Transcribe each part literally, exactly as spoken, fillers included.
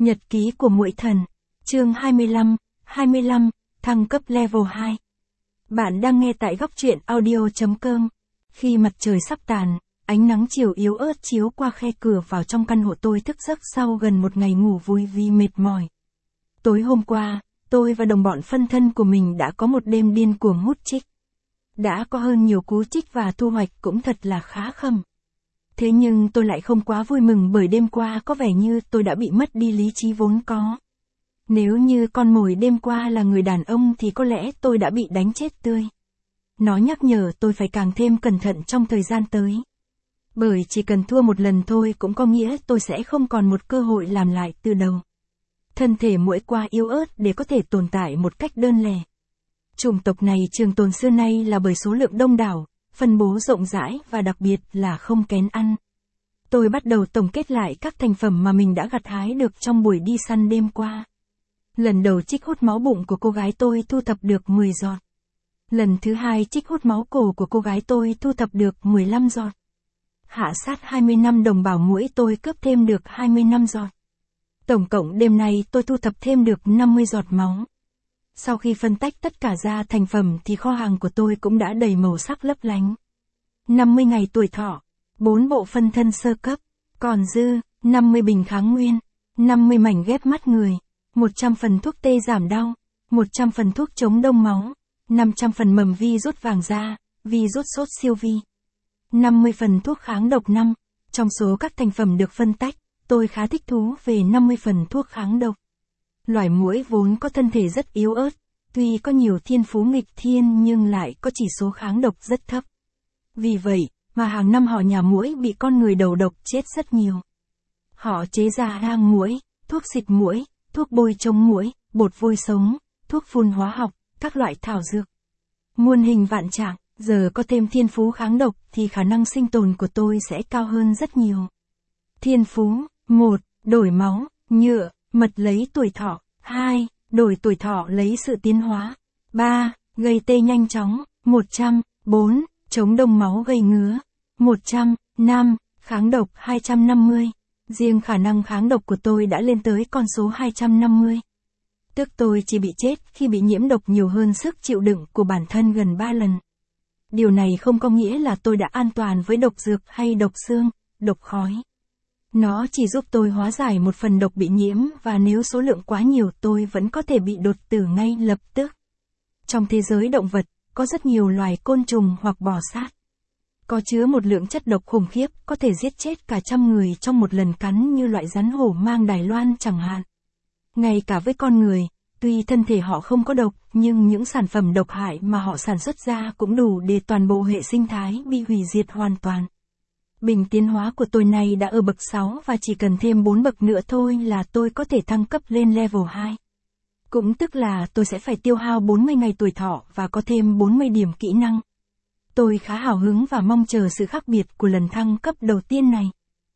Nhật ký của muỗi thần. Chương hai mươi lăm, hai mươi lăm, thăng cấp level hai. Bạn đang nghe tại góc truyện audio chấm com. Khi mặt trời sắp tàn, ánh nắng chiều yếu ớt chiếu qua khe cửa vào trong căn hộ tôi thức giấc sau gần một ngày ngủ vùi vì mệt mỏi. Tối hôm qua, tôi và đồng bọn phân thân của mình đã có một đêm điên cuồng hút trích. Đã có hơn nhiều cú trích và thu hoạch cũng thật là khá khẩm. Thế nhưng tôi lại không quá vui mừng bởi đêm qua có vẻ như tôi đã bị mất đi lý trí vốn có. Nếu như con mồi đêm qua là người đàn ông thì có lẽ tôi đã bị đánh chết tươi. Nó nhắc nhở tôi phải càng thêm cẩn thận trong thời gian tới. Bởi chỉ cần thua một lần thôi cũng có nghĩa tôi sẽ không còn một cơ hội làm lại từ đầu. Thân thể muỗi quá yếu ớt để có thể tồn tại một cách đơn lẻ. Chủng tộc này trường tồn xưa nay là bởi số lượng đông đảo, phân bố rộng rãi và đặc biệt là không kén ăn. Tôi bắt đầu tổng kết lại các thành phẩm mà mình đã gặt hái được trong buổi đi săn đêm qua. Lần đầu trích hút máu bụng của cô gái tôi thu thập được mười giọt. Lần thứ hai trích hút máu cổ của cô gái tôi thu thập được mười lăm giọt. Hạ sát hai mươi năm đồng bào muỗi tôi cướp thêm được hai mươi năm giọt. Tổng cộng đêm nay tôi thu thập thêm được năm mươi giọt máu. Sau khi phân tách tất cả ra thành phẩm thì kho hàng của tôi cũng đã đầy màu sắc lấp lánh. năm mươi ngày tuổi thọ, bốn bộ phân thân sơ cấp, còn dư, năm mươi bình kháng nguyên, năm mươi mảnh ghép mắt người, một trăm phần thuốc tê giảm đau, một trăm phần thuốc chống đông máu, năm trăm phần mầm vi rút vàng da, vi rút sốt siêu vi, năm mươi phần thuốc kháng độc năm. Trong số các thành phẩm được phân tách, tôi khá thích thú về năm mươi phần thuốc kháng độc. Loài muỗi vốn có thân thể rất yếu ớt, tuy có nhiều thiên phú nghịch thiên nhưng lại có chỉ số kháng độc rất thấp. Vì vậy, mà hàng năm họ nhà muỗi bị con người đầu độc chết rất nhiều. Họ chế ra hang muỗi, thuốc xịt muỗi, thuốc bôi chống muỗi, bột vôi sống, thuốc phun hóa học, các loại thảo dược. Muôn hình vạn trạng, giờ có thêm thiên phú kháng độc thì khả năng sinh tồn của tôi sẽ cao hơn rất nhiều. Thiên phú, một. Đổi máu, nhựa, mật lấy tuổi thọ. hai. Đổi tuổi thọ lấy sự tiến hóa. ba. Gây tê nhanh chóng. một trăm. bốn. Chống đông máu gây ngứa. một trăm. năm. Kháng độc hai trăm năm mươi. Riêng khả năng kháng độc của tôi đã lên tới con số hai trăm năm mươi. Tức tôi chỉ bị chết khi bị nhiễm độc nhiều hơn sức chịu đựng của bản thân gần ba lần. Điều này không có nghĩa là tôi đã an toàn với độc dược hay độc xương, độc khói. Nó chỉ giúp tôi hóa giải một phần độc bị nhiễm và nếu số lượng quá nhiều tôi vẫn có thể bị đột tử ngay lập tức. Trong thế giới động vật, có rất nhiều loài côn trùng hoặc bò sát. Có chứa một lượng chất độc khủng khiếp có thể giết chết cả trăm người trong một lần cắn như loại rắn hổ mang Đài Loan chẳng hạn. Ngay cả với con người, tuy thân thể họ không có độc nhưng những sản phẩm độc hại mà họ sản xuất ra cũng đủ để toàn bộ hệ sinh thái bị hủy diệt hoàn toàn. Bình tiến hóa của tôi này đã ở bậc sáu và chỉ cần thêm bốn bậc nữa thôi là tôi có thể thăng cấp lên level hai. Cũng tức là tôi sẽ phải tiêu hao bốn mươi ngày tuổi thọ và có thêm bốn mươi điểm kỹ năng. Tôi khá hào hứng và mong chờ sự khác biệt của lần thăng cấp đầu tiên này.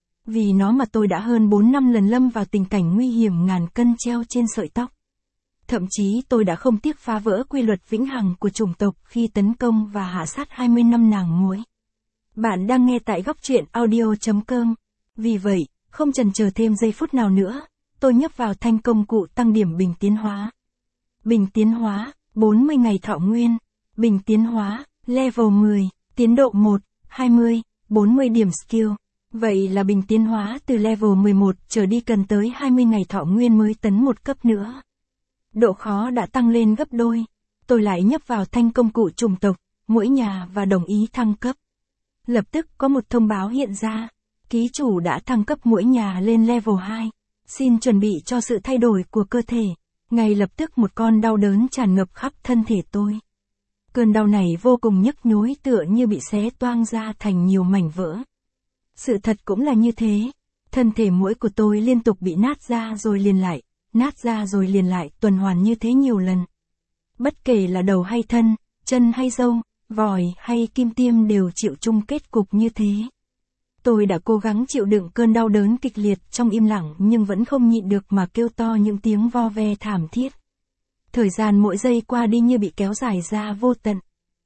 Vì nó mà tôi đã hơn bốn năm lần lâm vào tình cảnh nguy hiểm ngàn cân treo trên sợi tóc. Thậm chí tôi đã không tiếc phá vỡ quy luật vĩnh hằng của chủng tộc khi tấn công và hạ sát hai mươi năm nàng muỗi. Bạn đang nghe tại góc truyện audio chấm com. Vì vậy, không chần chờ thêm giây phút nào nữa, tôi nhấp vào thanh công cụ tăng điểm bình tiến hóa. Bình tiến hóa, bốn mươi ngày thọ nguyên. Bình tiến hóa, level mười, tiến độ một, hai mươi, bốn mươi điểm skill. Vậy là bình tiến hóa từ level mười một trở đi cần tới hai mươi ngày thọ nguyên mới tấn một cấp nữa. Độ khó đã tăng lên gấp đôi. Tôi lại nhấp vào thanh công cụ chủng tộc, muỗi nhà và đồng ý thăng cấp. Lập tức có một thông báo hiện ra. Ký chủ đã thăng cấp muỗi nhà lên level hai. Xin chuẩn bị cho sự thay đổi của cơ thể. Ngay lập tức một con đau đớn tràn ngập khắp thân thể tôi. Cơn đau này vô cùng nhức nhối tựa như bị xé toang ra thành nhiều mảnh vỡ. Sự thật cũng là như thế. Thân thể muỗi của tôi liên tục bị nát ra rồi liền lại, nát ra rồi liền lại tuần hoàn như thế nhiều lần. Bất kể là đầu hay thân, chân hay râu, vòi hay kim tiêm đều chịu chung kết cục như thế. Tôi đã cố gắng chịu đựng cơn đau đớn kịch liệt trong im lặng nhưng vẫn không nhịn được mà kêu to những tiếng vo ve thảm thiết. Thời gian mỗi giây qua đi như bị kéo dài ra vô tận.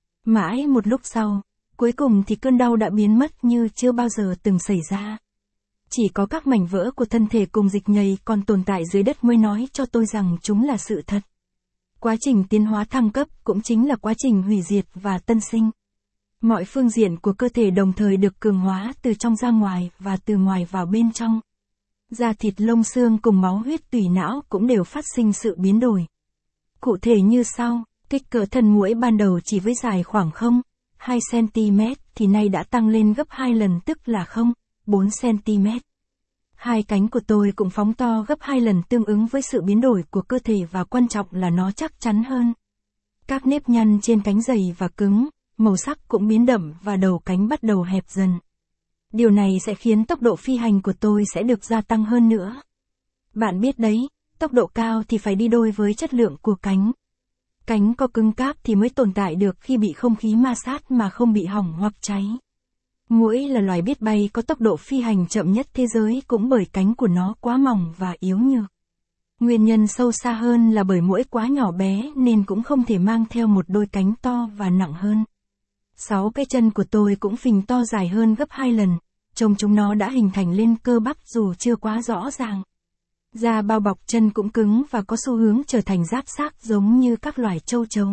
Mãi một lúc sau, cuối cùng thì cơn đau đã biến mất như chưa bao giờ từng xảy ra. Chỉ có các mảnh vỡ của thân thể cùng dịch nhầy còn tồn tại dưới đất mới nói cho tôi rằng chúng là sự thật. Quá trình tiến hóa thăng cấp cũng chính là quá trình hủy diệt và tân sinh. Mọi phương diện của cơ thể đồng thời được cường hóa từ trong ra ngoài và từ ngoài vào bên trong. Da thịt lông xương cùng máu huyết tủy não cũng đều phát sinh sự biến đổi. Cụ thể như sau, kích cỡ thân muỗi ban đầu chỉ với dài khoảng không phẩy hai xăng-ti-mét thì nay đã tăng lên gấp hai lần tức là không phẩy bốn xăng-ti-mét. Hai cánh của tôi cũng phóng to gấp hai lần tương ứng với sự biến đổi của cơ thể và quan trọng là nó chắc chắn hơn. Các nếp nhăn trên cánh dày và cứng, màu sắc cũng biến đậm và đầu cánh bắt đầu hẹp dần. Điều này sẽ khiến tốc độ phi hành của tôi sẽ được gia tăng hơn nữa. Bạn biết đấy, tốc độ cao thì phải đi đôi với chất lượng của cánh. Cánh có cứng cáp thì mới tồn tại được khi bị không khí ma sát mà không bị hỏng hoặc cháy. Muỗi là loài biết bay có tốc độ phi hành chậm nhất thế giới cũng bởi cánh của nó quá mỏng và yếu nhược. Nguyên nhân sâu xa hơn là bởi muỗi quá nhỏ bé nên cũng không thể mang theo một đôi cánh to và nặng hơn. Sáu cái chân của tôi cũng phình to dài hơn gấp hai lần, trông chúng nó đã hình thành lên cơ bắp dù chưa quá rõ ràng. Da bao bọc chân cũng cứng và có xu hướng trở thành giáp xác giống như các loài châu chấu.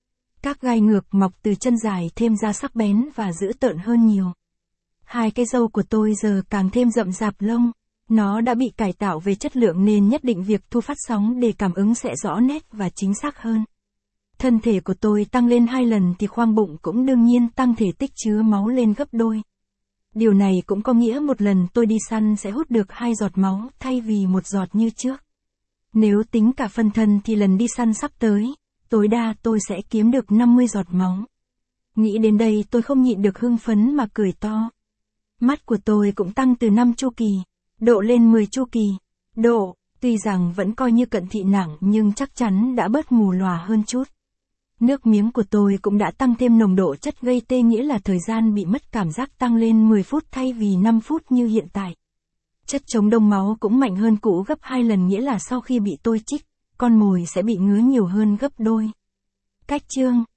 Các gai ngược mọc từ chân dài thêm ra sắc bén và dữ tợn hơn nhiều. Hai cái râu của tôi giờ càng thêm rậm rạp lông, nó đã bị cải tạo về chất lượng nên nhất định việc thu phát sóng để cảm ứng sẽ rõ nét và chính xác hơn. Thân thể của tôi tăng lên hai lần thì khoang bụng cũng đương nhiên tăng thể tích chứa máu lên gấp đôi. Điều này cũng có nghĩa một lần tôi đi săn sẽ hút được hai giọt máu thay vì một giọt như trước. Nếu tính cả phân thân thì lần đi săn sắp tới, tối đa tôi sẽ kiếm được năm mươi giọt máu. Nghĩ đến đây tôi không nhịn được hưng phấn mà cười to. Mắt của tôi cũng tăng từ năm chu kỳ, độ lên mười chu kỳ, độ, tuy rằng vẫn coi như cận thị nặng nhưng chắc chắn đã bớt mù lòa hơn chút. Nước miếng của tôi cũng đã tăng thêm nồng độ chất gây tê nghĩa là thời gian bị mất cảm giác tăng lên mười phút thay vì năm phút như hiện tại. Chất chống đông máu cũng mạnh hơn cũ gấp hai lần nghĩa là sau khi bị tôi chích, con mồi sẽ bị ngứa nhiều hơn gấp đôi. Cách chương